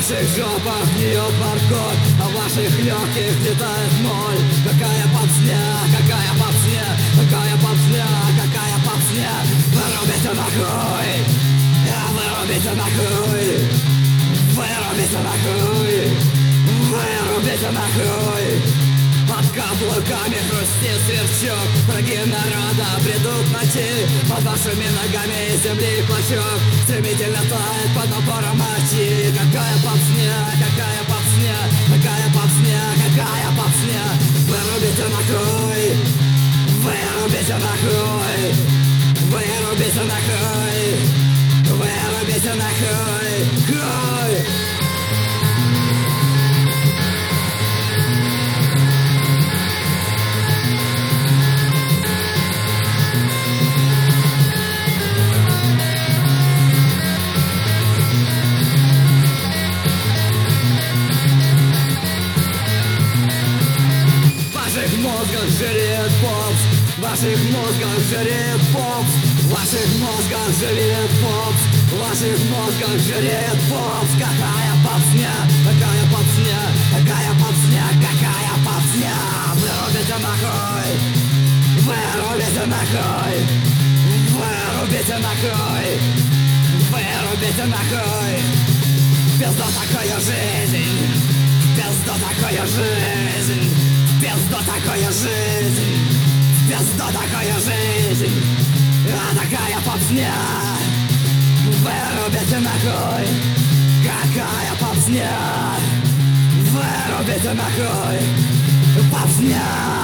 ваших жопах гниет морковь, а в ваших легких летает моль. Какая попсня, какая попсня, какая попсня, какая попсня. Вырубите нахуй, вырубите нахуй, вырубите нахуй, вырубите нахуй. Под каблуками хрустит сверчок, враги народа бредут ночи. Под вашими ногами земли клочок стремительно тает под напором мочи. Какая попсня, какая попсня, какая попсня, какая попсня. Вырубите нахуй, вырубите нахуй, вырубите нахуй, вырубите нахуй, хуй. В ваших мозгах жрет попс, в ваших мозгах жрет попс, в ваших мозгах жрет попс, в ваших мозгах жрет попс. Какая попсня, какая попсня, какая попсня, какая попсня. Вырубите нахуй, вырубите нахуй, вырубите нахуй, вырубите нахуй. Пизда такая жизнь, пизда такая жизнь, пизда такая жизнь, пизда такая жизнь. А такая попсня, вырубите нахуй. Какая попсня, вырубите нахуй. Попсня.